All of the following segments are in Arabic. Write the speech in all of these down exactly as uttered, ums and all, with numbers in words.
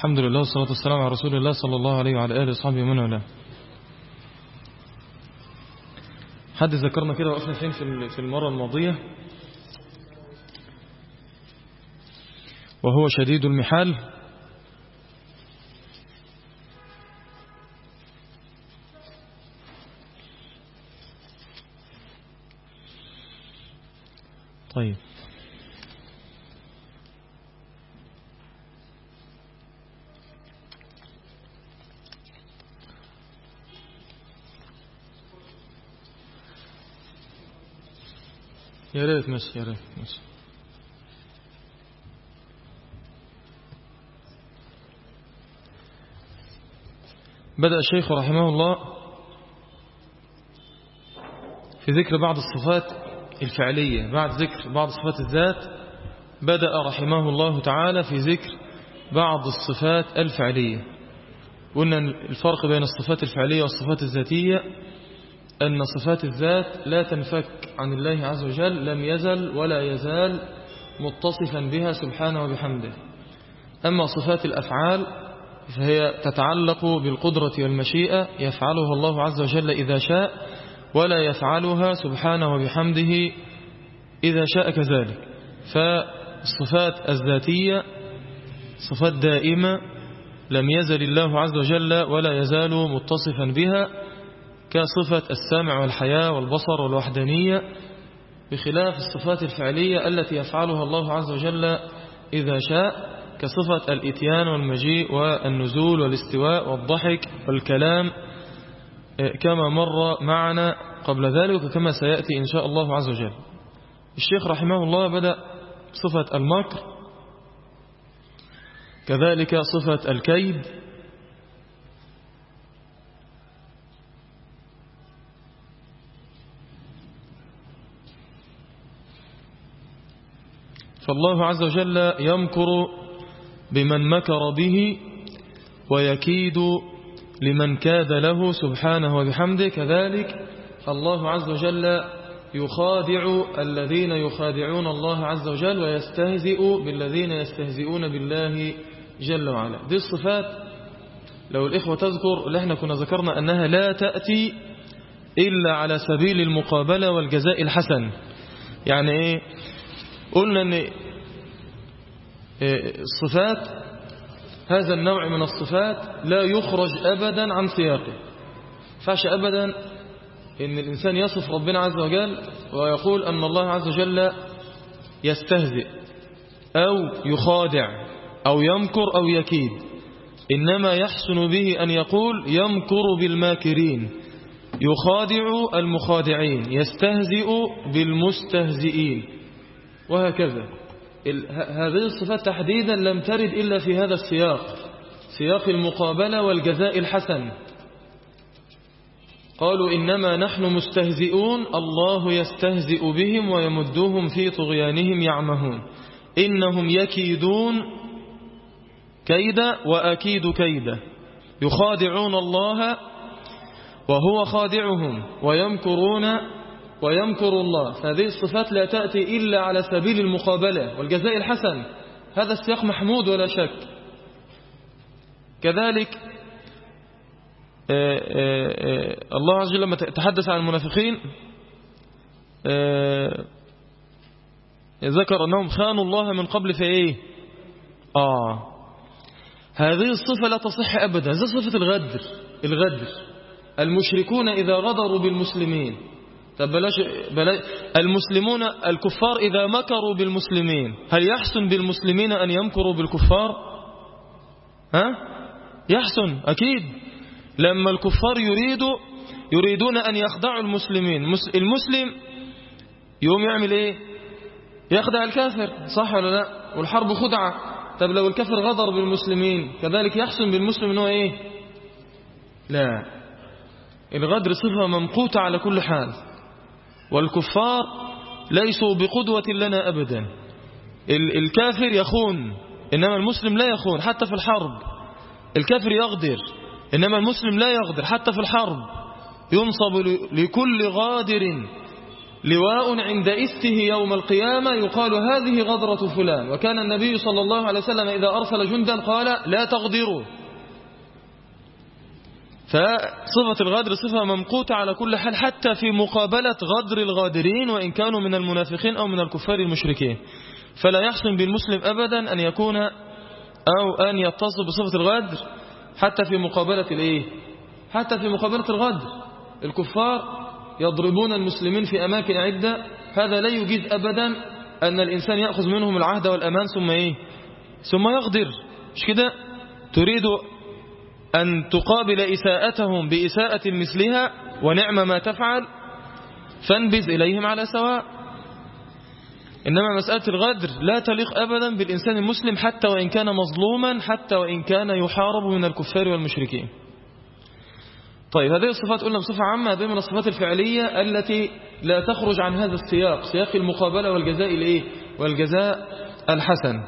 الحمد لله والصلاة والسلام على رسول الله صلى الله عليه وعلى آله وصحبه ومن والاه. حد ذكرنا كده وقفنا فين في المرة الماضية؟ وهو شديد المحال. طيب يا ريت ماشي يا ريت ماشي. بدأ الشيخ رحمه الله في ذكر بعض الصفات الفعلية بعد ذكر بعض صفات الذات. بدأ رحمه الله تعالى في ذكر بعض الصفات الفعلية. قلنا الفرق بين الصفات الفعلية والصفات الذاتية أن صفات الذات لا تنفك عن الله عز وجل، لم يزل ولا يزال متصفا بها سبحانه وبحمده. أما صفات الأفعال فهي تتعلق بالقدرة والمشيئة، يفعلها الله عز وجل إذا شاء ولا يفعلها سبحانه وبحمده إذا شاء كذلك. فالصفات الذاتية صفات دائمة لم يزل الله عز وجل ولا يزال متصفا بها، كصفة السمع والحياة والبصر والوحدانية، بخلاف الصفات الفعلية التي يفعلها الله عز وجل إذا شاء، كصفة الإتيان والمجيء والنزول والاستواء والضحك والكلام، كما مر معنا قبل ذلك وكما سيأتي إن شاء الله عز وجل. الشيخ رحمه الله بدأ صفة المكر، كذلك صفة الكيد، فالله عز وجل يمكر بمن مكر به ويكيد لمن كاد له سبحانه وبحمده. كذلك الله عز وجل يخادع الذين يخادعون الله عز وجل ويستهزئ بالذين يستهزئون بالله جل وعلا. دي الصفات لو الإخوة تذكر اللي احنا كنا ذكرنا أنها لا تأتي إلا على سبيل المقابلة والجزاء الحسن. يعني إيه؟ قلنا أن الصفات هذا النوع من الصفات لا يخرج أبدا عن سياقه. فعش أبدا أن الإنسان يصف ربنا عز وجل ويقول أن الله عز وجل يستهزئ أو يخادع أو يمكر أو يكيد، إنما يحسن به أن يقول يمكر بالماكرين، يخادع المخادعين، يستهزئ بالمستهزئين، وهكذا. هذه الصفات تحديدا لم ترد إلا في هذا السياق، سياق المقابلة والجزاء الحسن. قالوا إنما نحن مستهزئون الله يستهزئ بهم ويمدهم في طغيانهم يعمهون إنهم يكيدون كيدا وأكيد كيدا، يخادعون الله وهو خادعهم ويمكرون ويمكر الله. فهذه الصفات لا تأتي إلا على سبيل المقابلة والجزاء الحسن. هذا السياق محمود ولا شك. كذلك آآ آآ الله عز وجل لما تحدث عن المنافقين ذكر أنهم خانوا الله من قبل في إيه؟ آه هذه الصفة لا تصح أبدا. زي صفة الغدر. الغدر المشركون إذا غدروا بالمسلمين، طب بلاش بلاش المسلمون الكفار إذا مكروا بالمسلمين، هل يحسن بالمسلمين أن يمكروا بالكفار؟ ها؟ يحسن أكيد. لما الكفار يريدوا يريدون أن يخدعوا المسلمين، المسلم يوم يعمل إيه؟ يخدع الكافر، صح ولا لا؟ والحرب خدعة. طب لو الكافر غدر بالمسلمين كذلك يحسن بالمسلم أنه إيه؟ لا، الغدر صفة ممقوتة على كل حال، والكفار ليسوا بقدوة لنا أبدا. الكافر يخون إنما المسلم لا يخون حتى في الحرب. الكافر يغدر إنما المسلم لا يغدر حتى في الحرب. ينصب لكل غادر لواء عند إسته يوم القيامة يقال هذه غدرة فلان. وكان النبي صلى الله عليه وسلم إذا أرسل جندا قال لا تغدروا. فصفة الغدر صفة ممقوتة على كل حال، حتى في مقابلة غدر الغادرين وإن كانوا من المنافقين أو من الكفار المشركين. فلا يحسن بالمسلم أبدا أن يكون أو أن يتصف بصفة الغدر حتى في مقابلة الإيه؟ حتى في مقابلة الغدر. الكفار يضربون المسلمين في أماكن عدة، هذا لا يجيز أبدا أن الإنسان يأخذ منهم العهد والأمان ثم إيه؟ ثم يغدر. مش كده؟ تريد أن تقابل إساءتهم بإساءة مثلها ونعم ما تفعل، فانبذ إليهم على سواء. إنما مسألة الغدر لا تليق أبدا بالإنسان المسلم حتى وإن كان مظلوما، حتى وإن كان يحارب من الكفار والمشركين. طيب هذه الصفات قلنا بصفة عامة، هذه من الصفات الفعلية التي لا تخرج عن هذا السياق، سياق المقابلة والجزاء الإيه؟ والجزاء الحسن.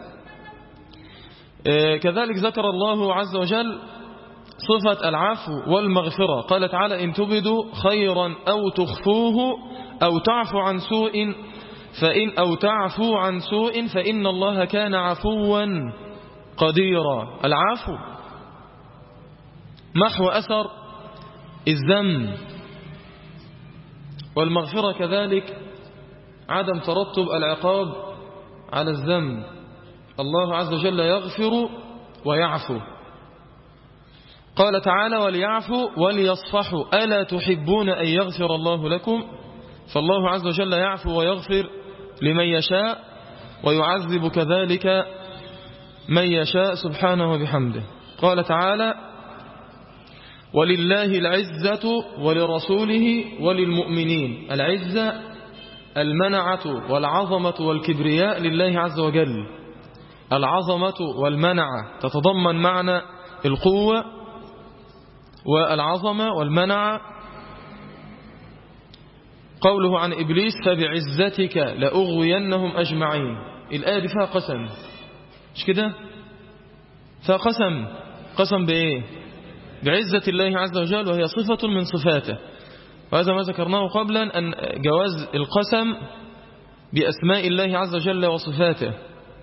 كذلك ذكر الله عز وجل صفة العفو والمغفرة، قال تعالى إن تبدوا خيرا أو تخفوه أو تعفو عن سوء فإن أو تعفو عن سوء فإن الله كان عفوا قديرا. العفو محو أثر الذنب، والمغفرة كذلك عدم ترتب العقاب على الذنب. الله عز وجل يغفر ويعفو. قال تعالى وليعفوا وليصفحوا ألا تحبون أن يغفر الله لكم. فالله عز وجل يعفو ويغفر لمن يشاء ويعذب كذلك من يشاء سبحانه وبحمده. قال تعالى ولله العزة ولرسوله وللمؤمنين. العزة المنعة والعظمة والكبرياء لله عز وجل. العظمة والمنعة تتضمن معنى القوة والعظمة والمنعة. قوله عن إبليس فبعزتك لأغوينهم أجمعين. الآية دي فيها قسم، مش كده؟ فيها قسم. قسم بإيه؟ بعزة الله عز وجل، وهي صفة من صفاته. وهذا ما ذكرناه قبلا، أن جواز القسم بأسماء الله عز وجل وصفاته.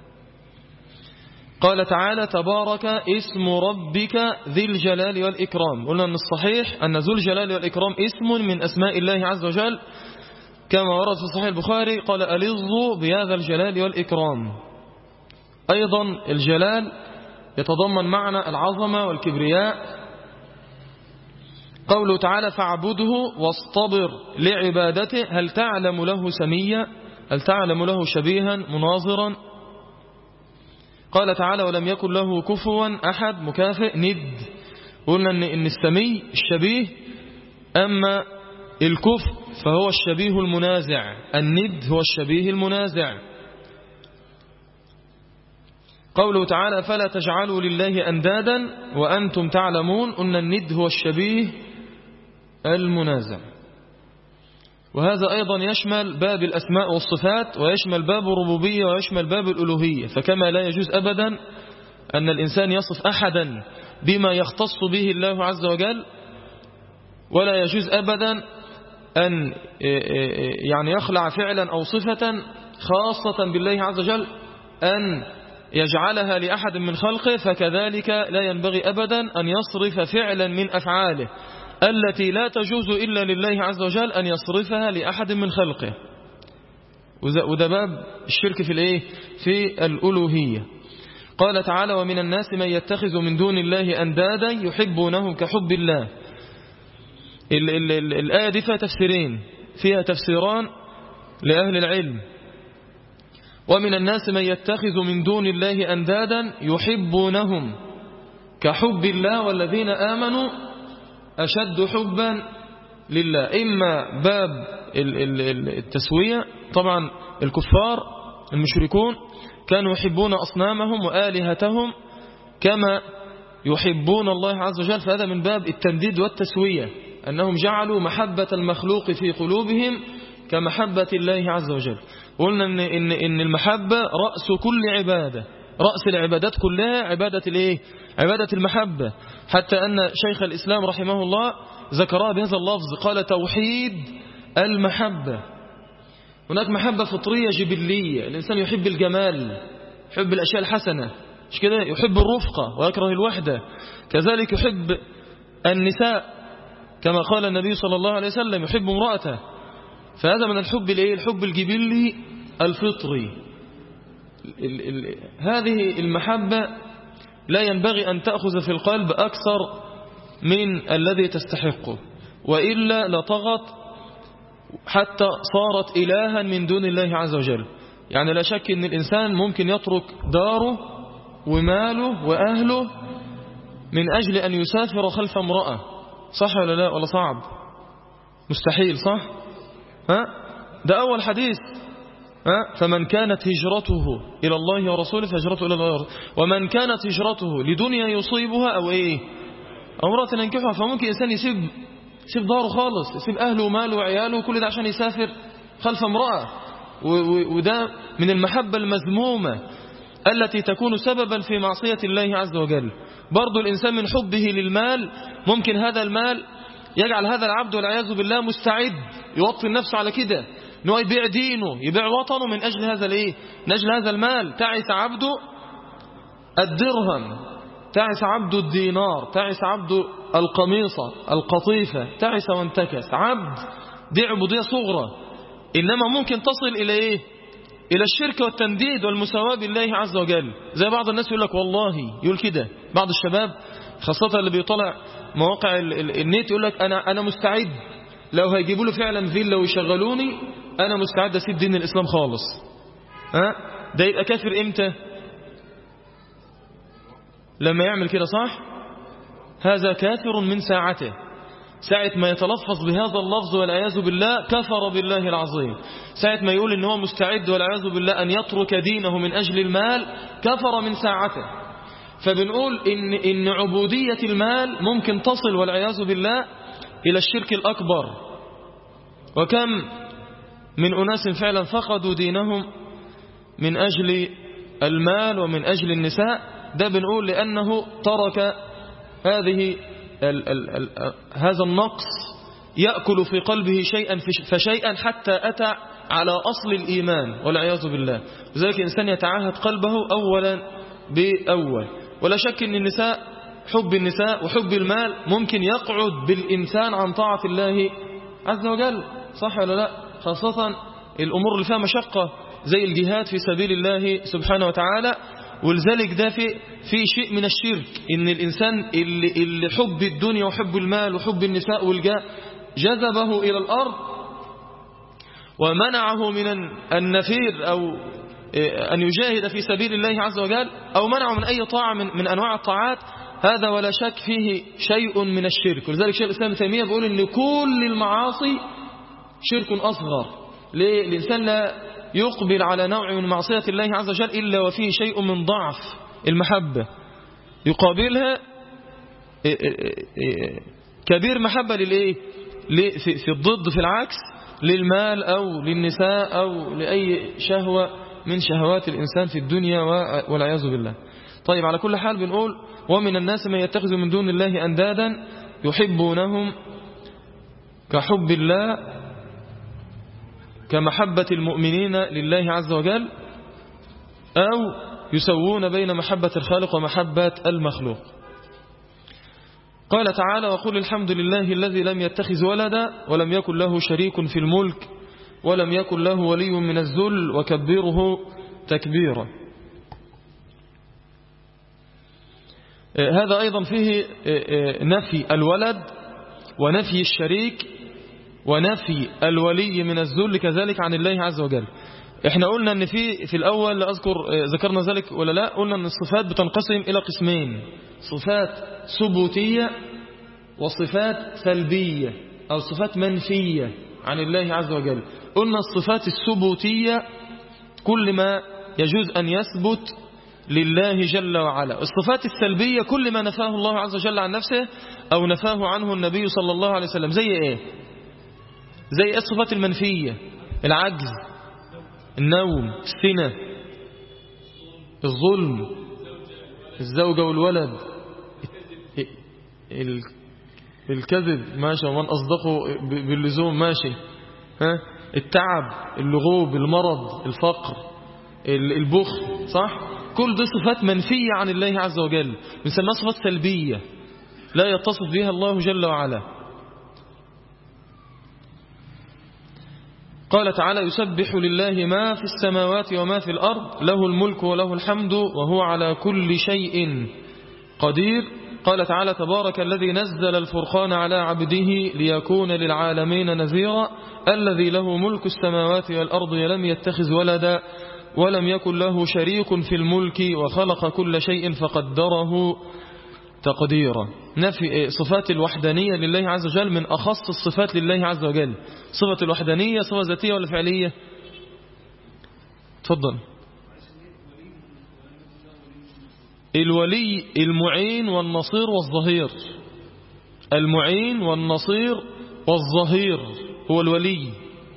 قال تعالى تبارك اسم ربك ذي الجلال والإكرام. قلنا أن الصحيح أن ذو الجلال والإكرام اسم من أسماء الله عز وجل، كما ورد في صحيح البخاري قال ألظوا بهذا الجلال والإكرام. أيضا الجلال يتضمن معنى العظمة والكبرياء. قوله تعالى فاعبده واصطبر لعبادته هل تعلم له سميا، هل تعلم له شبيها مناظرا. قال تعالى ولم يكن له كفوا أحد مكافئ ند. قلنا إن السمي الشبيه، أما الكفء فهو الشبيه المنازع، الند هو الشبيه المنازع. قوله تعالى فلا تجعلوا لله أندادا وأنتم تعلمون. قلنا الند هو الشبيه المنازع. وهذا أيضا يشمل باب الأسماء والصفات، ويشمل باب الربوبية، ويشمل باب الألوهية. فكما لا يجوز أبدا أن الإنسان يصف أحدا بما يختص به الله عز وجل، ولا يجوز أبدا أن يعني يخلع فعلا أو صفة خاصة بالله عز وجل أن يجعلها لأحد من خلقه. فكذلك لا ينبغي أبدا أن يصرف فعلا من أفعاله التي لا تجوز إلا لله عز وجل أن يصرفها لأحد من خلقه. وده باب الشرك في الإيه؟ في الألوهية. قال تعالى ومن الناس من يتخذ من دون الله أندادا يحبونهم كحب الله. ال ال ال الآية دي فيها تفسيرين، فيها تفسيران لأهل العلم. ومن الناس من يتخذ من دون الله أندادا يحبونهم كحب الله والذين آمنوا أشد حبا لله. إما باب التسوية، طبعا الكفار المشركون كانوا يحبون أصنامهم وآلهتهم كما يحبون الله عز وجل، فهذا من باب التنديد والتسوية، أنهم جعلوا محبة المخلوق في قلوبهم كمحبة الله عز وجل. قلنا إن, إن, إن المحبة رأس كل عبادة، رأس العبادات كلها عبادة الإيه؟ عبادة المحبة. حتى أن شيخ الإسلام رحمه الله ذكرها بهذا اللفظ، قال توحيد المحبة. هناك محبة فطرية جبلية، الإنسان يحب الجمال، يحب الأشياء الحسنة، مش كده؟ يحب الرفقة ويكره الوحدة. كذلك يحب النساء كما قال النبي صلى الله عليه وسلم يحب امرأته. فهذا من الحب الايه؟ الحب الجبلي الفطري. ال ال هذه المحبة لا ينبغي أن تأخذ في القلب أكثر من الذي تستحقه، وإلا لطغت حتى صارت إلها من دون الله عز وجل. يعني لا شك أن الإنسان ممكن يترك داره وماله وأهله من أجل أن يسافر خلف امرأة، صح ولا لا؟ ولا صعب؟ مستحيل، صح؟ ها؟ ده أول حديث. ها؟ فمن كانت هجرته إلى الله ورسوله فهجرته إلى الله ورسوله، ومن كانت هجرته لدنيا يصيبها أو إيه أو امرأة ينكحها. فممكن إنسان يسيب يسيب داره خالص، يسيب أهله وماله وعياله وكل ده عشان يسافر خلف امرأة، وده من المحبة المذمومة التي تكون سببا في معصية الله عز وجل. برضو الإنسان من حبه للمال ممكن هذا المال يجعل هذا العبد والعياذ بالله مستعد يوطن نفسه على كده، انه يبيع دينه يبيع وطنه من أجل هذا الايه؟ من أجل هذا المال. تعس عبد الدرهم، تعس عبد الدينار، تعس عبد القميصة القطيفة، تعس وانتكس. عبد دي عبودية صغرى، إنما ممكن تصل إلى إيه؟ إلى الشرك والتنديد والمساواة بالله عز وجل. زي بعض الناس يقول لك والله، يقول كده بعض الشباب خاصة اللي بيطلع مواقع النت، يقول لك أنا أنا مستعد لو هيجيبوا له فعلا فيلا ويشغلوني أنا مستعد أسيب دين الإسلام خالص. ها؟ ده يبقى كافر إمتى؟ لما يعمل كده، صح؟ هذا كافر من ساعته، ساعة ما يتلفظ بهذا اللفظ والعياذ بالله كفر بالله العظيم. ساعة ما يقول إن هو مستعد والعياذ بالله أن يترك دينه من أجل المال كفر من ساعته. فبنقول إن, إن عبودية المال ممكن تصل والعياذ بالله إلى الشرك الأكبر. وكم من أناس فعلا فقدوا دينهم من أجل المال ومن أجل النساء. ده بنقول لأنه ترك هذه ال ال ال هذا النقص يأكل في قلبه شيئا فشيئا حتى أتى على أصل الإيمان والعياذ بالله. لذلك الإنسان يتعاهد قلبه أولا بأول. ولا شك أن النساء، حب النساء وحب المال ممكن يقعد بالإنسان عن طاعة الله عز وجل، صح ولا لا؟ خاصة الأمور اللي فيها مشقة زي الجهاد في سبيل الله سبحانه وتعالى. ولذلك ده في في شيء من الشرك، ان الانسان اللي, اللي حب الدنيا وحب المال وحب النساء والجاه جذبه الى الارض ومنعه من النفير او ان يجاهد في سبيل الله عز وجل، او منعه من اي طاعه من, من انواع الطاعات. هذا ولا شك فيه شيء من الشرك. ولذلك شيخ الاسلام ابن تيميه بيقول ان كل المعاصي شرك اصغر. ليه؟ الانسان لا يقبل على نوع من معصية الله عز وجل إلا وفيه شيء من ضعف المحبة، يقابلها كبير محبة للإيه؟ في الضد، في العكس، للمال أو للنساء أو لأي شهوة من شهوات الإنسان في الدنيا والعياذ بالله. طيب، على كل حال بنقول ومن الناس من يتخذ من دون الله أندادا يحبونهم كحب الله كمحبة المؤمنين لله عز وجل، أو يسوون بين محبة الخالق ومحبة المخلوق. قال تعالى: وقل الحمد لله الذي لم يتخذ ولدا ولم يكن له شريك في الملك ولم يكن له ولي من الذل وكبره تكبيرا. هذا أيضا فيه نفي الولد ونفي الشريك ونفي الولي من الذل كذلك عن الله عز وجل. احنا قلنا ان في في الاول لا اذكر ذكرنا ذلك ولا لا، قلنا ان الصفات بتنقسم الى قسمين: صفات ثبوتيه وصفات سلبيه او صفات منفيه عن الله عز وجل. قلنا الصفات الثبوتيه كل ما يجوز ان يثبت لله جل وعلا. الصفات السلبيه كل ما نفاه الله عز وجل عن نفسه او نفاه عنه النبي صلى الله عليه وسلم. زي ايه؟ زي الصفات المنفية: العجز، النوم، السنة، الظلم، الزوجة والولد، الكذب، ماشي، ومن أصدقه باللزوم، ماشي، ها، التعب، اللغوب، المرض، الفقر، البخل، صح؟ كل دي صفات منفية عن الله عز وجل، بنسميها صفات سلبية لا يتصف بها الله جل وعلا. قال تعالى: يسبح لله ما في السماوات وما في الأرض له الملك وله الحمد وهو على كل شيء قدير. قال تعالى: تبارك الذي نزل الفرقان على عبده ليكون للعالمين نذيرا الذي له ملك السماوات والأرض ولم يتخذ ولدا ولم يكن له شريك في الملك وخلق كل شيء فقدره تقديرا. نفي صفات الوحدانية لله عز وجل من أخص الصفات لله عز وجل. صفة الوحدانية صفة ذاتية ولا فعلية؟ تفضل. الولي المعين والنصير والظهير. المعين والنصير والظهير هو الولي.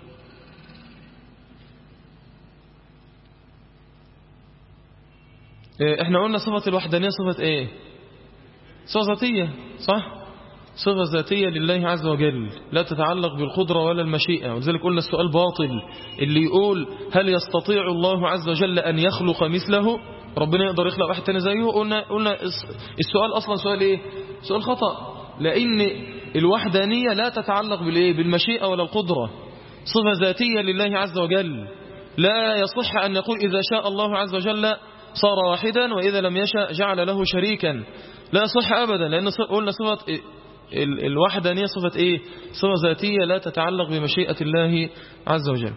احنا قلنا صفة الوحدانية صفة ايه؟ صفة ذاتية، صح؟ صفة ذاتية لله عز وجل لا تتعلق بالقدرة ولا المشيئة. ولذلك قلنا السؤال باطل اللي يقول هل يستطيع الله عز وجل أن يخلق مثله؟ ربنا يقدر يخلق واحد تاني زيه؟ قلنا, قلنا السؤال أصلا سؤال ايه؟ سؤال خطأ، لأن الوحدانية لا تتعلق بالايه؟ بالمشيئة ولا القدرة. صفة ذاتية لله عز وجل لا يصح أن يقول إذا شاء الله عز وجل صار واحدا وإذا لم يشاء جعل له شريكا. لا يصح أبدا، لأن قلنا صفة الوحدانية صفة إيه؟ صفة ذاتية لا تتعلق بمشيئة الله عز وجل.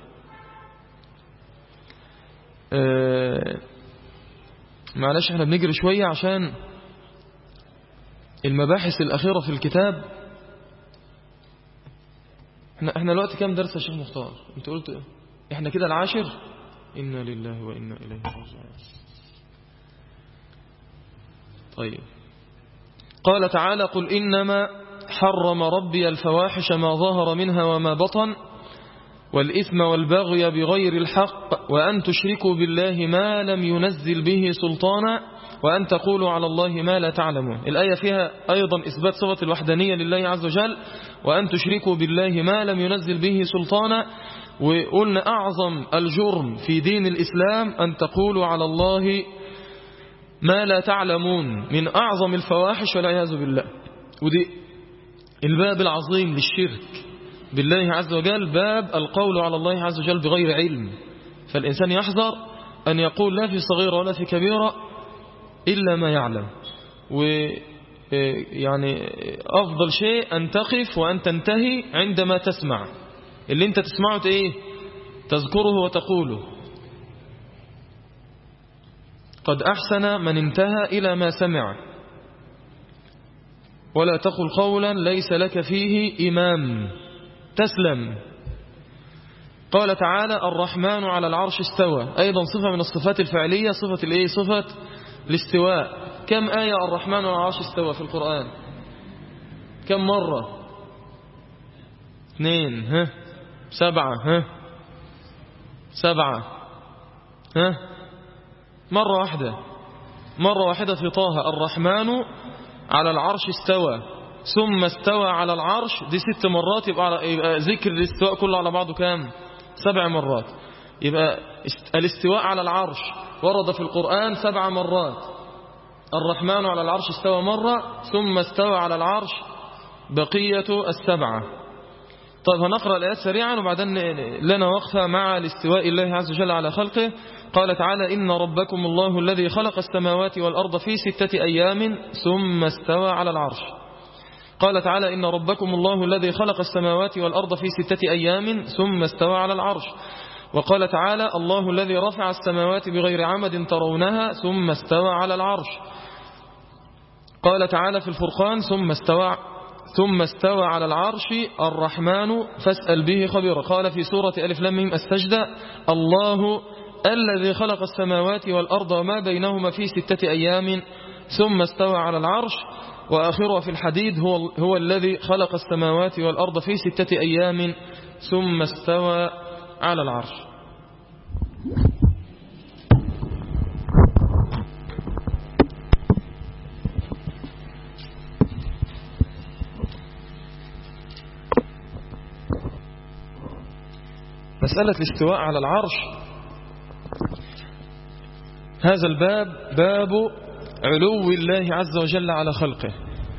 آه معلش احنا بنجري شوية عشان المباحث الأخيرة في الكتاب. احنا احنا الوقت كام درس يا شيخ مختار؟ انت قلت ايه؟ احنا كده العاشر. إنا لله وإنا إليه راجعون. طيب، قال تعالى: قل إنما حرم ربي الفواحش ما ظهر منها وما بطن والإثم والبغي بغير الحق وأن تشركوا بالله ما لم ينزل به سلطانا وأن تقولوا على الله ما لا تعلمون. الآية فيها أيضا إثبات صفة الوحدانية لله عز وجل، وأن تشركوا بالله ما لم ينزل به سلطانا. وقلنا أعظم الجرم في دين الإسلام أن تقولوا على الله ما لا تعلمون، من أعظم الفواحش والعياذ بالله. ودي الباب العظيم للشرك بالله عز وجل، باب القول على الله عز وجل بغير علم. فالإنسان يحذر أن يقول لا في صغيرة ولا في كبيرة إلا ما يعلم. ويعني أفضل شيء أن تقف وأن تنتهي عندما تسمع اللي أنت تسمعه إيه؟ تذكره وتقوله. قد أحسن من انتهى إلى ما سمع، ولا تقل قولا ليس لك فيه إمام تسلم. قال تعالى: الرحمن على العرش استوى، أيضا صفة من الصفات الفعلية، صفة الإيه؟ صفة الاستواء. كم آية الرحمن على العرش استوى في القرآن؟ كم مرة؟ اثنين، ها سبعة، ها سبعة، ها مرة واحدة، مرة واحدة في طه: الرحمن على العرش استوى ثم استوى على العرش. دي ست مرات، يبقى, يبقى ذكر الاستواء كله على بعضه كام؟ سبع مرات. يبقى الاستواء على العرش ورد في القرآن سبع مرات. الرحمن على العرش استوى مرة، ثم استوى على العرش بقية السبعة. طيب هنقرأ الآيات سريعا وبعدين لنا وقفة مع الاستواء الله عز وجل على خلقه. قال تعالى: إن ربكم الله الذي خلق السماوات والأرض في ستة أيام ثم استوى على العرش. قال تعالى: إن ربكم الله الذي خلق السماوات والأرض في ستة أيام ثم استوى على العرش. وقال تعالى: الله الذي رفع السماوات بغير عمد ترونها ثم استوى على العرش. قال تعالى في الفرقان: ثم استوى ثم استوى على العرش الرحمن فاسأل به خبيرا. قال في سورة ألف لام ميم السجدة: الله الذي خلق السماوات والأرض وما بينهما في ستة أيام ثم استوى على العرش. وآخرها في الحديد: هو, هو الذي خلق السماوات والأرض في ستة أيام ثم استوى على العرش. مسألة الاستواء على العرش، هذا الباب باب علو الله عز وجل على خلقه.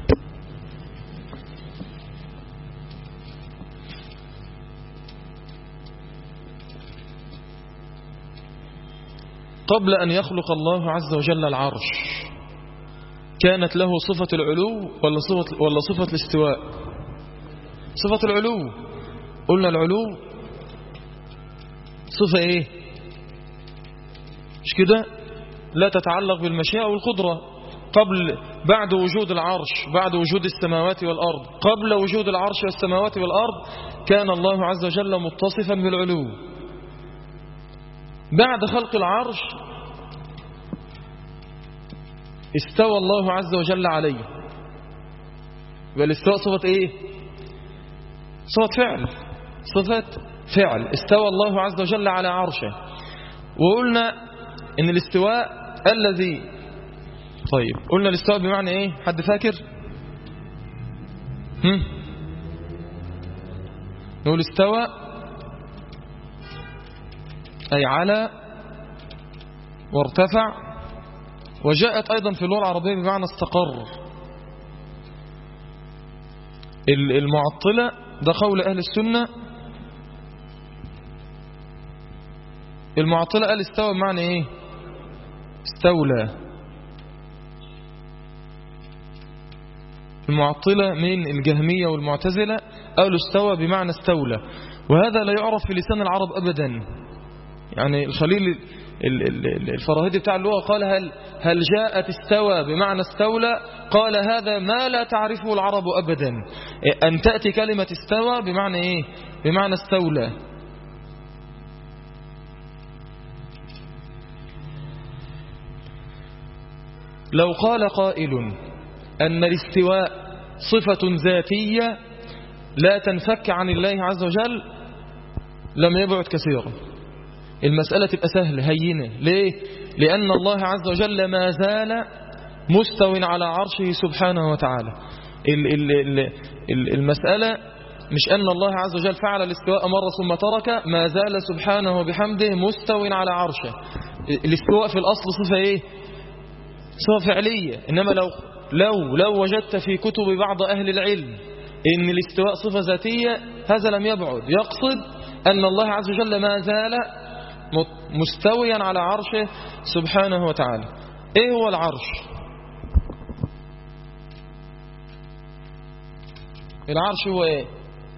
قبل أن يخلق الله عز وجل العرش كانت له صفة العلو ولا صفة, ولا صفة الاستواء؟ صفة العلو. قلنا العلو صفة ايه؟ مش كده؟ لا تتعلق بالمشيئة والقدرة. قبل بعد وجود العرش، بعد وجود السماوات والأرض، قبل وجود العرش والسماوات والأرض كان الله عز وجل متصفا بالعلو. بعد خلق العرش استوى الله عز وجل عليه. والاستواء صفة ايه؟ صفة فعل، صفة فعل. استوى الله عز وجل على عرشه. وقلنا ان الاستواء الذي طيب قلنا الاستواء بمعنى ايه؟ حد فاكر؟ هم؟ نقول استوى أي على وارتفع، وجاءت أيضا في اللغة العربية بمعنى استقر. المعطلة ده قول أهل السنة، المعطلة قال استوى بمعنى إيه؟ استولى. المعطلة من الجهمية والمعتزلة قالوا استوى بمعنى استولى، وهذا لا يعرف في لسان العرب أبدا. يعني الخليل الفراهيدي بتاع اللغة قال هل, هل جاءت استوى بمعنى استولى؟ قال هذا ما لا تعرفه العرب أبدا، أن تأتي كلمة استوى بمعنى إيه؟ بمعنى استولى. لو قال قائل أن الاستواء صفة ذاتية لا تنفك عن الله عز وجل لم يبعد كثيرا. المسألة تبقى سهلة هينة. ليه؟ لأن الله عز وجل ما زال مستو على عرشه سبحانه وتعالى. المسألة مش أن الله عز وجل فعل الاستواء مرة ثم ترك، ما زال سبحانه وبحمده مستو على عرشه. الاستواء في الأصل صفة إيه؟ صفة فعلية. إنما لو لو لو وجدت في كتب بعض أهل العلم إن الاستواء صفة ذاتية هذا لم يبعد، يقصد أن الله عز وجل ما زال مستويا على عرشه سبحانه وتعالى. ايه هو العرش؟ العرش هو ايه؟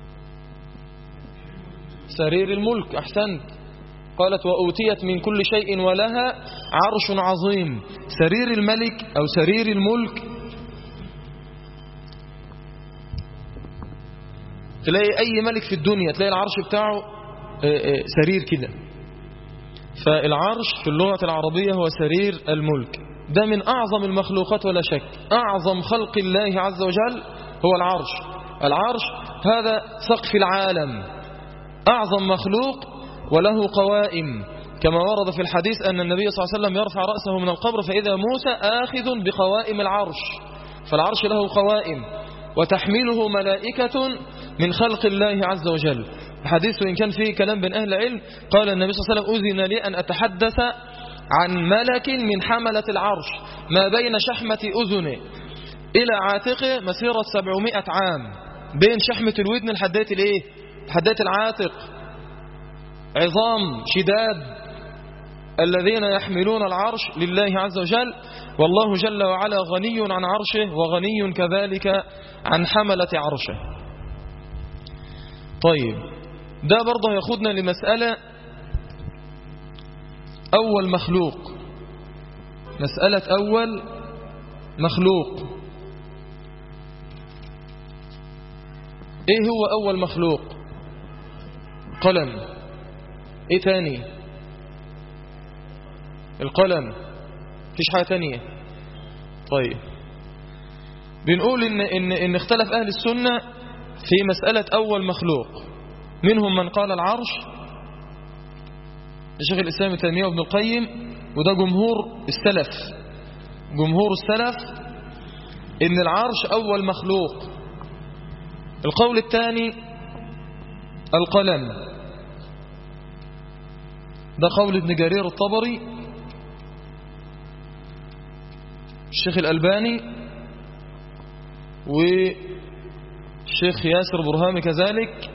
سرير الملك. احسنت. قالت وأوتيت من كل شيء ولها عرش عظيم. سرير الملك او سرير الملك تلاقي اي ملك في الدنيا تلاقي العرش بتاعه سرير كده. فالعرش في اللغة العربية هو سرير الملك. ده من أعظم المخلوقات ولا شك. أعظم خلق الله عز وجل هو العرش. العرش هذا سقف العالم، أعظم مخلوق وله قوائم، كما ورد في الحديث أن النبي صلى الله عليه وسلم يرفع رأسه من القبر فإذا موسى آخذ بقوائم العرش. فالعرش له قوائم وتحمله ملائكة من خلق الله عز وجل. الحديث وإن كان فيه كلام بين أهل العلم قال النبي صلى الله عليه وسلم أذن لي أن أتحدث عن ملك من حملة العرش ما بين شحمة أذنه إلى عاتقه مسيرة سبعمائة عام، بين شحمة الودن لحدات الإيه؟ لحدات العاتق. عظام شداد الذين يحملون العرش لله عز وجل، والله جل وعلا غني عن عرشه وغني كذلك عن حملة عرشه. طيب ده برضه ياخدنا لمسألة أول مخلوق. مسألة أول مخلوق. إيه هو أول مخلوق؟ قلم. إيه تاني؟ القلم. مفيش حاجة تانية. طيب بنقول إن, إن, إن اختلف أهل السنة في مسألة أول مخلوق. منهم من قال العرش، الشيخ الإسلام ابن تيمية وابن القيم، وده جمهور السلف. جمهور السلف إن العرش أول مخلوق. القول الثاني القلم. ده قول ابن جرير الطبري، الشيخ الألباني والشيخ ياسر برهامي كذلك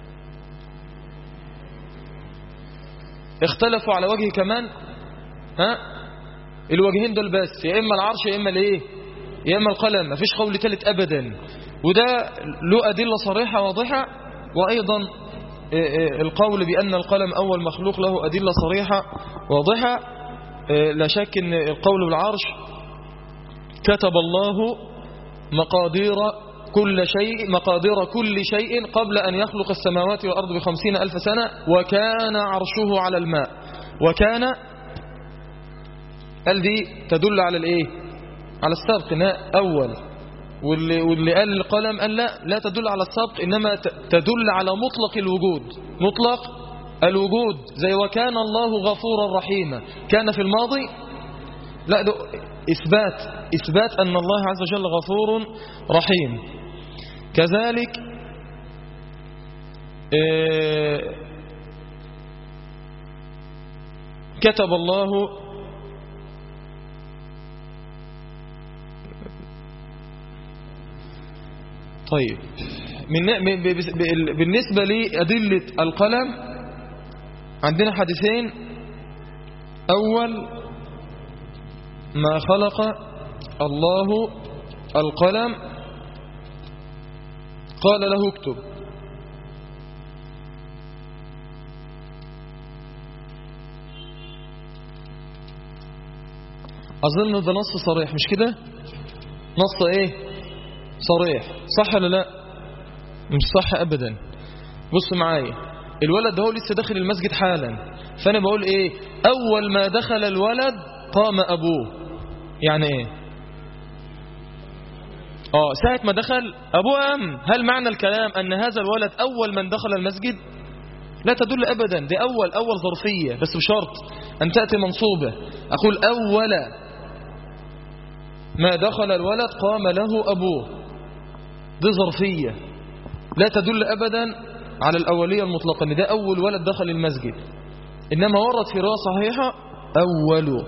اختلفوا على وجه كمان. ها الوجهين دول بس، يا إما العرش يا إما الايه يا إما القلم، مفيش قول ثالث أبدا. وده له أدلة صريحة واضحة، وأيضا القول بأن القلم أول مخلوق له أدلة صريحة واضحة. لا شك أن القول بالعرش كتب الله مقادير كل شيء مقادير كل شيء قبل أن يخلق السماوات والأرض بخمسين ألف سنة، وكان عرشه على الماء. وكان قال دي تدل على الايه على السبق أول، واللي, واللي قال القلم قال لا لا تدل على السبق، إنما تدل على مطلق الوجود، مطلق الوجود. زي وكان الله غفورا رحيما، كان في الماضي لا ده إثبات إثبات أن الله عز وجل غفور رحيم. كذلك كتب الله طيب من بالنسبة لأدلة القلم عندنا حديثين. أول ما خلق الله القلم قال له اكتب، أظن ده نص صريح مش كده؟ نص ايه صريح، صح ولا لا؟ مش صح ابدا. بص معايا، الولد ده هو لسه داخل المسجد حالا، فانا بقول ايه اول ما دخل الولد قام ابوه، يعني ايه اه ساعة ما دخل ابوه قام. هل معنى الكلام ان هذا الولد اول من دخل المسجد؟ لا تدل ابدا، دي اول اول ظرفية بس بشرط ان تأتي منصوبة. اقول اول ما دخل الولد قام له ابوه، دي ظرفية لا تدل ابدا على الاولية المطلقة ان ده اول ولد دخل المسجد. انما ورد في رواية صحيحة اول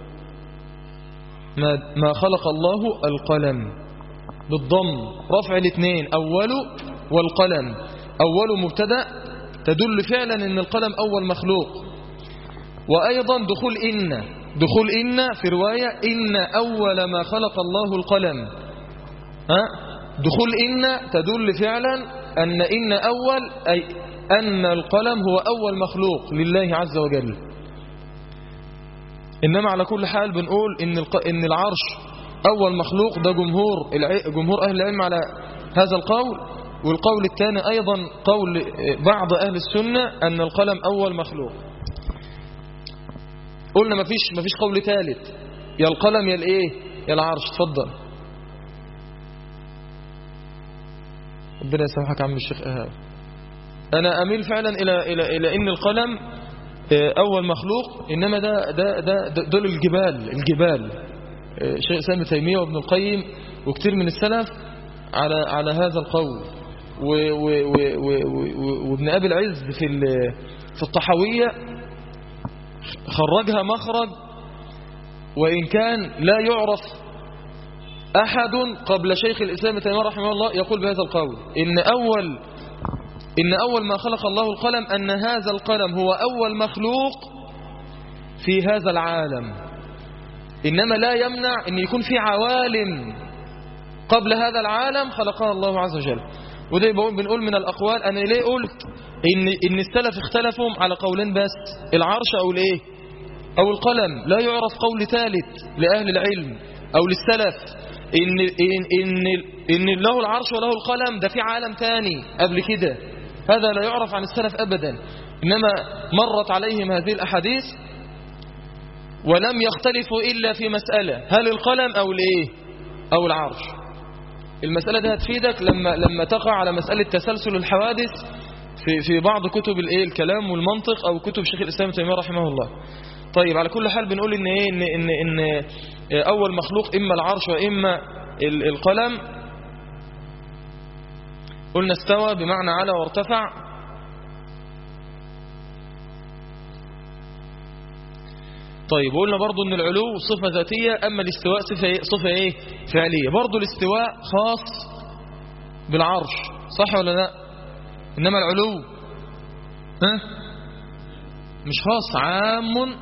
ما, ما خلق الله القلم بالضم، رفع الاثنين اول والقلم. اول مبتدا تدل فعلا ان القلم اول مخلوق. وايضا دخول ان دخول ان في رواية ان اول ما خلق الله القلم، ها دخول ان تدل فعلا ان ان اول اي ان القلم هو اول مخلوق لله عز وجل. انما على كل حال بنقول ان ان العرش اول مخلوق، ده جمهور جمهور اهل العلم على هذا القول. والقول الثاني ايضا قول بعض اهل السنة ان القلم اول مخلوق. قلنا مفيش مفيش قول ثالث، يا القلم يا الايه يا العرش. اتفضل. ربنا يسامحك يا عم الشيخ ايهاب. انا اميل فعلا الى الى الى ان القلم اول مخلوق، انما ده ده ده دول الجبال الجبال شيخ الاسلام ابن تيميه وابن القيم وكثير من السلف على على هذا القول. وابن ابي العز في في الطحاويه خرجها مخرج، وان كان لا يعرف احد قبل شيخ الاسلام ابن تيميه رحمه الله يقول بهذا القول، ان اول إن أول ما خلق الله القلم أن هذا القلم هو أول مخلوق في هذا العالم. إنما لا يمنع أن يكون في عوالم قبل هذا العالم خلقها الله عز وجل. وده بنقول من الأقوال. أنا ليه قلت إن, إن السلف اختلفوا على قولين بس، العرش أو الإيه أو القلم. لا يعرف قول ثالث لأهل العلم أو للسلف إن, إن, إن, إن له العرش وله القلم، ده في عالم تاني قبل كده. هذا لا يعرف عن السلف أبدا. إنما مرت عليهم هذه الأحاديث ولم يختلفوا إلا في مسألة، هل القلم أو الإيه أو العرش. المسألة دي هتفيدك لما لما تقع على مسألة تسلسل الحوادث في في بعض كتب الإيه الكلام والمنطق أو كتب شيخ الإسلام ابن تيمية رحمه الله. طيب على كل حال بنقول إن إيه إن إن, إن أول مخلوق إما العرش وإما القلم. قلنا استوى بمعنى على وارتفع. طيب وقلنا برضو ان العلو صفة ذاتية، اما الاستواء صفة ايه, صفة ايه؟ فعلية. برضو الاستواء خاص بالعرش، صح ولا لا؟ انما العلو ها مش خاص، عام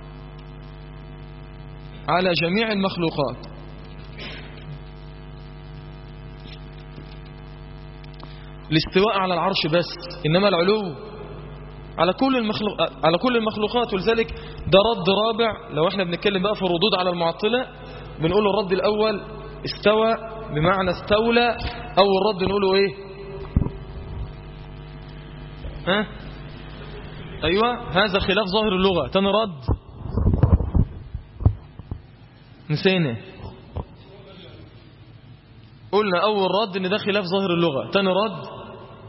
على جميع المخلوقات. الاستواء على العرش بس، انما العلو على كل المخلوق على كل المخلوقات. ولذلك ده رد رابع. لو احنا بنتكلم بقى في الردود على المعطلة، بنقول الرد الاول استوى بمعنى استولى. اول رد نقوله ايه؟ ها ايوه هذا خلاف ظاهر اللغة. تاني رد نسينا، قلنا اول رد ان ده خلاف ظاهر اللغة. تاني رد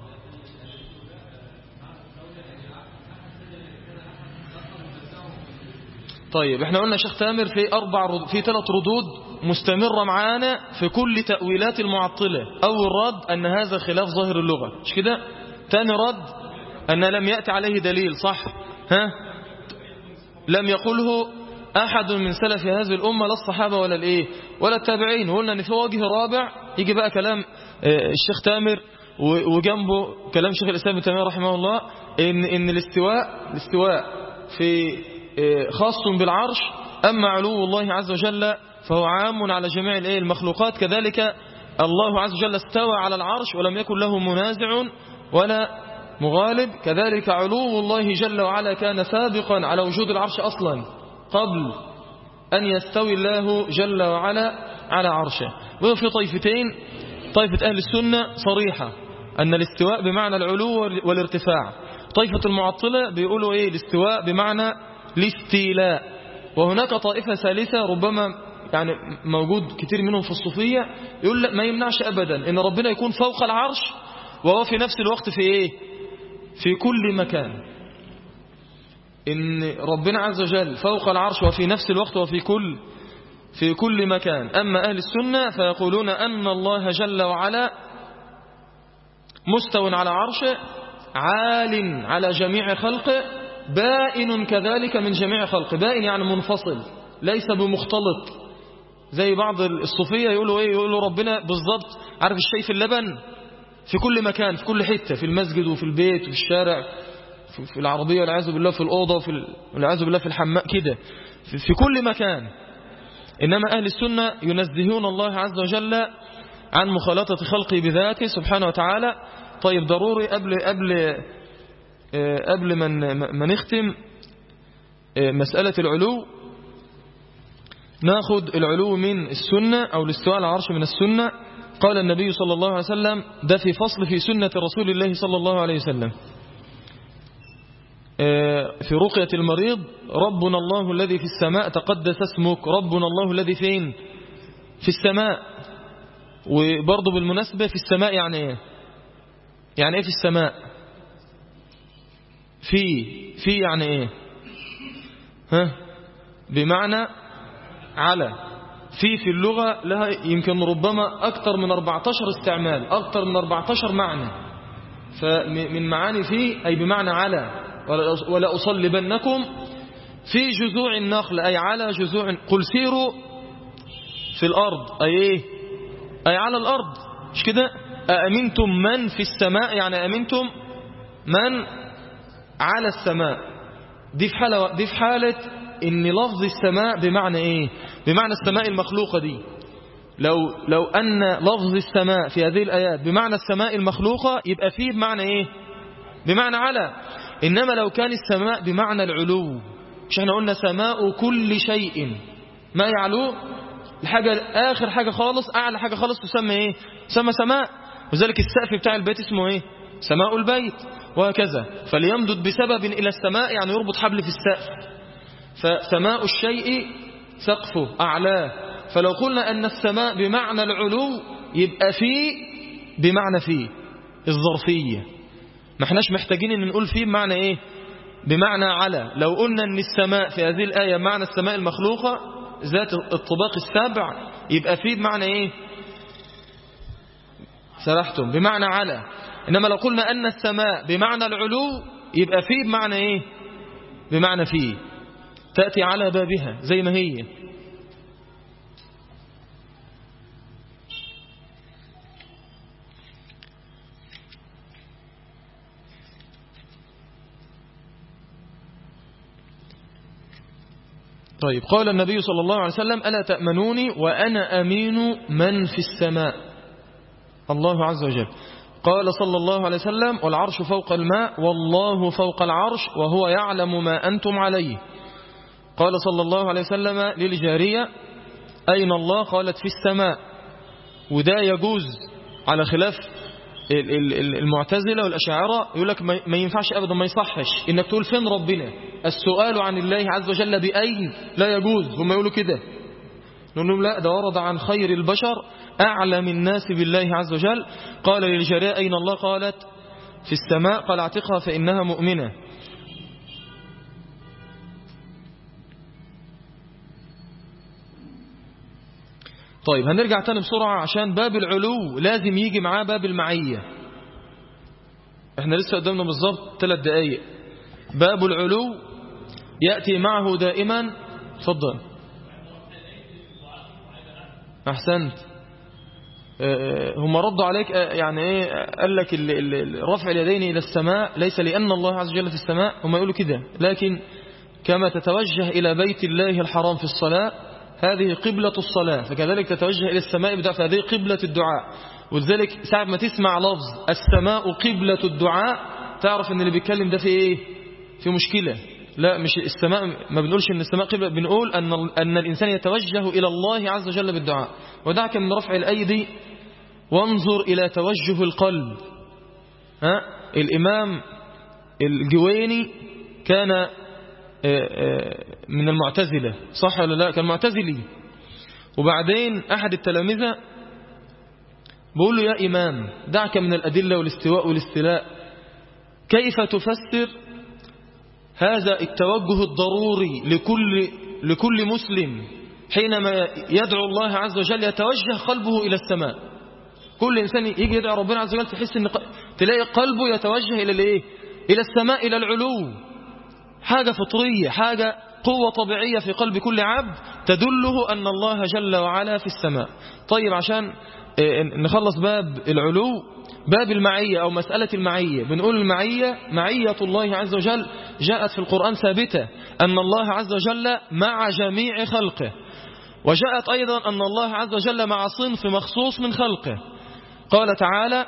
طيب احنا قلنا شيخ تامر في اربع رد... في ثلاث ردود مستمرة معانا في كل تأويلات المعطلة. اول رد ان هذا خلاف ظاهر اللغة، مش كده؟ تاني رد ان لم يأتي عليه دليل، صح؟ ها لم يقله احد من سلف هذه الامة، لا الصحابة ولا الايه ولا التابعين. وقلنا ان في وجه رابع يجي بقى كلام الشيخ تامر وجنبه كلام شيخ الاسلام ابن تيمية رحمه الله، ان ان الاستواء الاستواء في خاص بالعرش، أما علو الله عز وجل فهو عام على جميع المخلوقات. كذلك الله عز وجل استوى على العرش ولم يكن له منازع ولا مغالب. كذلك علو الله جل وعلا كان سابقا على وجود العرش أصلا قبل أن يستوي الله جل وعلا على عرشه. وفي طيفتين، طيفة أهل السنة صريحة أن الاستواء بمعنى العلو والارتفاع. طيفة المعطلة بيقولوا إيه؟ الاستواء بمعنى الاستيلاء. وهناك طائفة ثالثة ربما يعني موجود كتير منهم في الصوفية، يقول لا ما يمنعش أبدا إن ربنا يكون فوق العرش وهو في نفس الوقت في إيه؟ في كل مكان. إن ربنا عز وجل فوق العرش وفي نفس الوقت وفي كل في كل مكان. أما أهل السنة فيقولون أن الله جل وعلا مستو على عرشه، عال على جميع خلقه، بائن كذلك من جميع خلقه. بائن يعني منفصل، ليس بمختلط. زي بعض الصوفية يقولوا ايه؟ يقولوا ربنا بالضبط عارف الشيء في اللبن في كل مكان، في كل حتة، في المسجد وفي البيت وفي الشارع، في العربية والعياذ بالله، في الأوضة والعياذ بالله، في الحمام، كده في, في كل مكان. إنما أهل السنة ينزهون الله عز وجل عن مخالطة خلقه بذاته سبحانه وتعالى. طيب ضروري قبل قبل قبل من ما نختم مسألة العلو، ناخد العلو من السنة أو الاستواء على العرش من السنة. قال النبي صلى الله عليه وسلم، ده في فصل في سنة رسول الله صلى الله عليه وسلم في رقية المريض: ربنا الله الذي في السماء تقدس اسمك. ربنا الله الذي فين؟ في السماء. وبرضه بالمناسبة في السماء يعني ايه؟ يعني ايه في السماء؟ في في يعني ايه؟ ها بمعنى على. في في اللغة لها يمكن ربما أكثر من أربعة عشر استعمال، أكثر من أربعة عشر معنى. فمن معاني في أي بمعنى على. ولا أصلبنكم في جذوع النخل، أي على جذوع. قل سيروا في الأرض، أي إيه؟ أي على الأرض، مش كده؟ أأمنتم من في السماء، يعني أمنتم من على السماء. دي في حالة دي في حالة إن لفظ السماء بمعنى إيه؟ بمعنى السماء المخلوقة دي. لو لو أن لفظ السماء في هذه الآيات بمعنى السماء المخلوقة، يبقى فيه بمعنى إيه؟ بمعنى على. إنما لو كان السماء بمعنى العلو، مش احنا قلنا سماء كل شيء ما يعلو، الحاجة آخر حاجة خالص، أعلى حاجة خالص تسمى إيه؟ تسمى سماء. وذلك السقف بتاع البيت اسمه إيه؟ سماء البيت، وهكذا. فليمدد بسبب إلى السماء، يعني يربط حبل في السقف. فسماء الشيء سقفه أعلاه. فلو قلنا أن السماء بمعنى العلو، يبقى فيه بمعنى فيه الظرفية. ما احناش محتاجين ان نقول فيه بمعنى ايه؟ بمعنى على. لو قلنا ان السماء في هذه الآية معنى السماء المخلوقة ذات الطباق السبع، يبقى فيه بمعنى ايه؟ سرحتم بمعنى على. انما لو قلنا ان السماء بمعنى العلو، يبقى فيه بمعنى ايه؟ بمعنى فيه. تأتي على بابها زي ما هي. طيب قال النبي صلى الله عليه وسلم ألا تأمنوني وأنا أمين من في السماء الله عز وجل. قال صلى الله عليه وسلم والعرش فوق الماء والله فوق العرش وهو يعلم ما أنتم عليه. قال صلى الله عليه وسلم للجارية أين الله؟ قالت في السماء. وده يجوز على خلاف المعتزلة والأشاعرة، يقول لك ما ينفعش أبدا، ما يصحش إنك تقول فين ربنا. السؤال عن الله عز وجل بأين لا يجوز، هم يقولوا كده. نقول لهم لا، ده ورد عن خير البشر أعلم الناس بالله عز وجل. قال للجارية أين الله؟ قالت في السماء. قال اعتقها فإنها مؤمنة. طيب هنرجع تاني بسرعة عشان باب العلو لازم يجي معاه باب المعية. احنا لسه قدامنا بالظبط ثلاث دقايق. باب العلو يأتي معه دائما. تفضل. أحسنت. هم ردوا عليك يعني ايه؟ قال لك رفع اليدين إلى السماء ليس لأن الله عز وجل في السماء، هم يقولوا كده، لكن كما تتوجه إلى بيت الله الحرام في الصلاة هذه قبلة الصلاة، فكذلك تتوجه إلى السماء بدعاء، فهذه قبلة الدعاء. ولذلك ساعة ما تسمع لفظ السماء قبلة الدعاء تعرف ان اللي بيتكلم ده في ايه؟ في مشكلة. لا، مش السماء، ما بنقولش ان السماء قبلة، بنقول ان ان الانسان يتوجه الى الله عز وجل بالدعاء. ودعك من رفع الايدي وانظر الى توجه القلب. ها؟ الامام الجويني كان من المعتزلة، صح ولا لا؟ كان معتزلي. وبعدين أحد التلامذة بقول له يا إمام دعك من الأدلة والاستواء والاستلاء، كيف تفسر هذا التوجه الضروري لكل, لكل مسلم حينما يدعو الله عز وجل يتوجه قلبه إلى السماء؟ كل إنسان يجي يدعو ربنا عز وجل تحس إن تلاقي قلبه يتوجه إلى الإيه؟ إلى السماء، إلى العلو. حاجة فطرية، حاجة قوة طبيعية في قلب كل عبد تدله أن الله جل وعلا في السماء. طيب عشان نخلص باب العلو، باب المعية أو مسألة المعية. بنقول المعية معية الله عز وجل جاءت في القرآن ثابتة أن الله عز وجل مع جميع خلقه، وجاءت أيضا أن الله عز وجل مع صنف مخصوص من خلقه. قال تعالى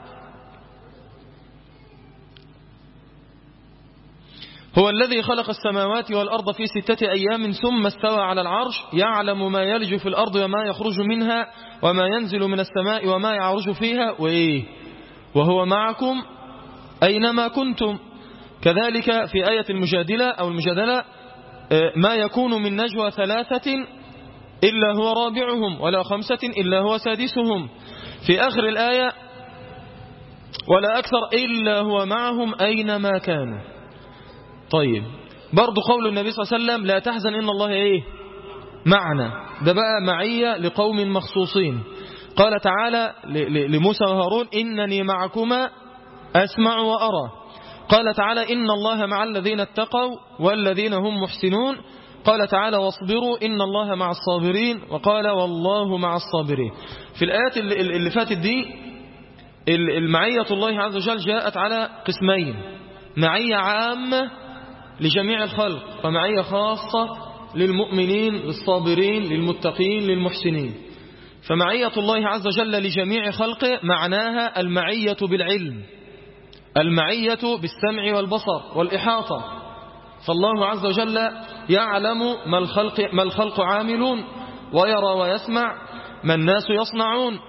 هو الذي خلق السماوات والأرض في ستة أيام ثم استوى على العرش يعلم ما يلج في الأرض وما يخرج منها وما ينزل من السماء وما يعرج فيها وإيه وهو معكم أينما كنتم. كذلك في آية المجادلة أو المجادلة ما يكون من نجوى ثلاثة إلا هو رابعهم ولا خمسة إلا هو سادسهم. في آخر الآية ولا أكثر إلا هو معهم أينما كانوا. طيب برضو قول النبي صلى الله عليه وسلم لا تحزن إن الله إيه معنا، ده بقى معية لقوم مخصوصين. قال تعالى لموسى وهارون إنني معكما أسمع وأرى. قال تعالى إن الله مع الذين اتقوا والذين هم محسنون. قال تعالى واصبروا إن الله مع الصابرين. وقال والله مع الصابرين. في الآيات اللي فاتت دي المعية الله عز وجل جاءت على قسمين: معية عامة لجميع الخلق، ومعية خاصة للمؤمنين للصابرين للمتقين للمحسنين. فمعية الله عز وجل لجميع خلقه معناها المعية بالعلم، المعية بالسمع والبصر والإحاطة. فالله عز وجل يعلم ما الخلق, ما الخلق عاملون، ويرى ويسمع ما الناس يصنعون.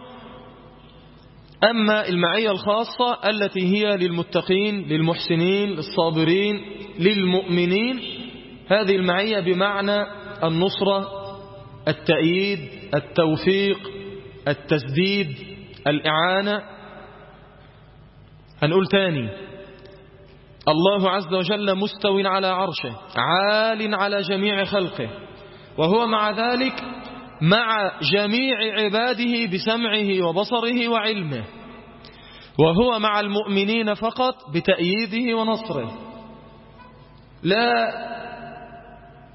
أما المعية الخاصة التي هي للمتقين للمحسنين للصابرين للمؤمنين، هذه المعية بمعنى النصرة، التأييد، التوفيق، التسديد، الإعانة. هنقول تاني: الله عز وجل مستو على عرشه عال على جميع خلقه، وهو مع ذلك مع جميع عباده بسمعه وبصره وعلمه، وهو مع المؤمنين فقط بتأييده ونصره. لا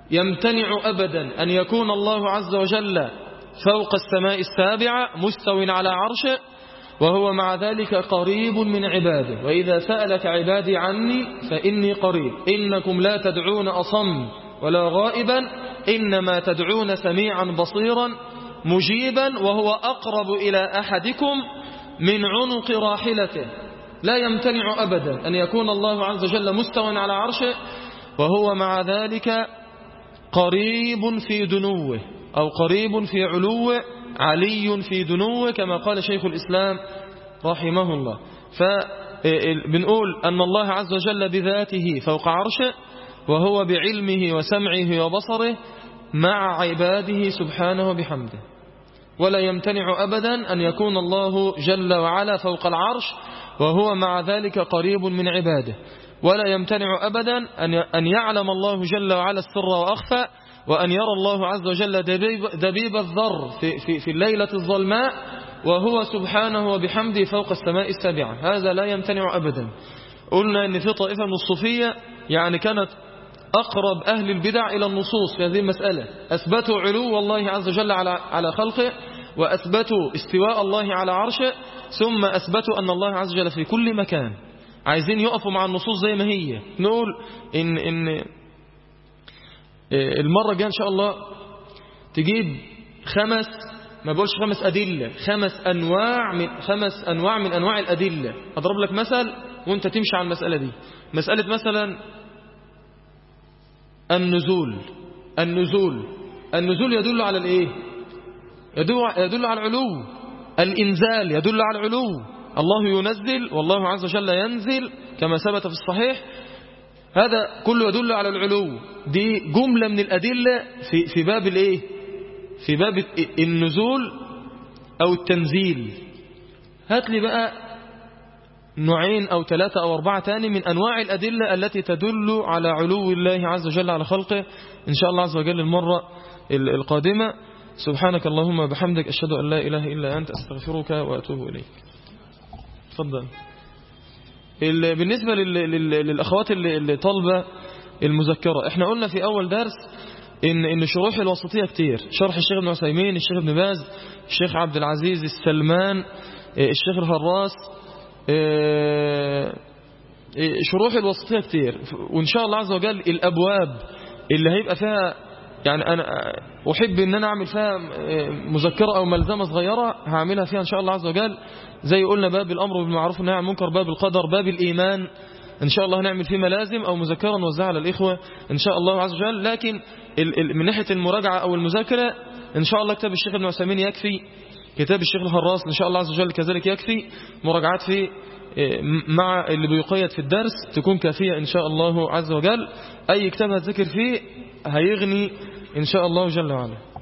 يمتنع أبدا أن يكون الله عز وجل فوق السماء السابعة مستو على عرشه، وهو مع ذلك قريب من عباده. وإذا سألك عبادي عني فإني قريب، إنكم لا تدعون أصم ولا غائبا، إنما تدعون سميعا بصيرا مجيبا، وهو أقرب إلى أحدكم من عنق راحلته. لا يمتنع أبدا أن يكون الله عز وجل مستوى على عرشه، وهو مع ذلك قريب في دنوه، أو قريب في علوه، علي في دنوه، كما قال شيخ الإسلام رحمه الله. فبنقول أن الله عز وجل بذاته فوق عرشه، وهو بعلمه وسمعه وبصره مع عباده سبحانه بحمده. ولا يمتنع أبدا أن يكون الله جل وعلا فوق العرش وهو مع ذلك قريب من عباده. ولا يمتنع أبدا أن يعلم الله جل وعلا السر وأخفى، وأن يرى الله عز وجل دبيب, دبيب الذر في, في, في الليلة الظلماء، وهو سبحانه وبحمده فوق السماء السابعة. هذا لا يمتنع أبدا. قلنا أن في طائفة من الصوفية يعني كانت أقرب أهل البدع إلى النصوص في هذه المسألة، أثبتوا علو الله عز وجل على على خلقه، وأثبتوا استواء الله على عرشه، ثم أثبتوا أن الله عز وجل في كل مكان. عايزين يقفوا مع النصوص زي ما هي. نقول إن, إن المرة الجاية إن شاء الله تجيب خمس، ما بقولش خمس أدلة، خمس أنواع من خمس أنواع من أنواع الأدلة. أضرب لك مثل وأنت تمشي على المسألة دي. مسألة مثلا النزول النزول النزول يدل على الإيه؟ يدل, يدل على العلو. الإنزال يدل على العلو. الله ينزل والله عز وجل ينزل كما ثبت في الصحيح. هذا كله يدل على العلو. دي جملة من الأدلة في في باب الإيه؟ في باب النزول أو التنزيل. هات لي بقى نوعين أو ثلاثة أو أربعة تاني من أنواع الأدلة التي تدل على علو الله عز وجل على خلقه، إن شاء الله عز وجل المرة القادمة. سبحانك اللهم وبحمدك، أشهد أن لا إله إلا أنت، أستغفرك وأتوب إليك. تفضل. بالنسبة للأخوات اللي طالبة المذكرة، احنا قلنا في أول درس إن إن شروح الوسطية كتير، شرح الشيخ ابن عثيمين، الشيخ ابن باز، الشيخ عبد العزيز السلمان، الشيخ الهراس، شروح الوسطية كتير. وإن شاء الله عز وجل الأبواب اللي هيبقى فيها يعني أنا أحب إن أنا أعمل فيها مذكرة أو ملزمة صغيرة، هعملها فيها إن شاء الله عز وجل. زي قلنا باب الأمر بالمعروف والنهي عن المنكر، باب القدر، باب الإيمان، إن شاء الله هنعمل فيه ملازم أو مذكرة نوزعها على الإخوة إن شاء الله عز وجل. لكن من ناحية المراجعة أو المذاكرة إن شاء الله كتاب الشيخ ابن عثيمين يكفي، كتاب الشيخ الهراس إن شاء الله عز وجل كذلك يكفي. مراجعات فيه مع اللي بيقيد في الدرس تكون كافية إن شاء الله عز وجل. أي كتاب هتذكر فيه هيغني إن شاء الله جل وعلا.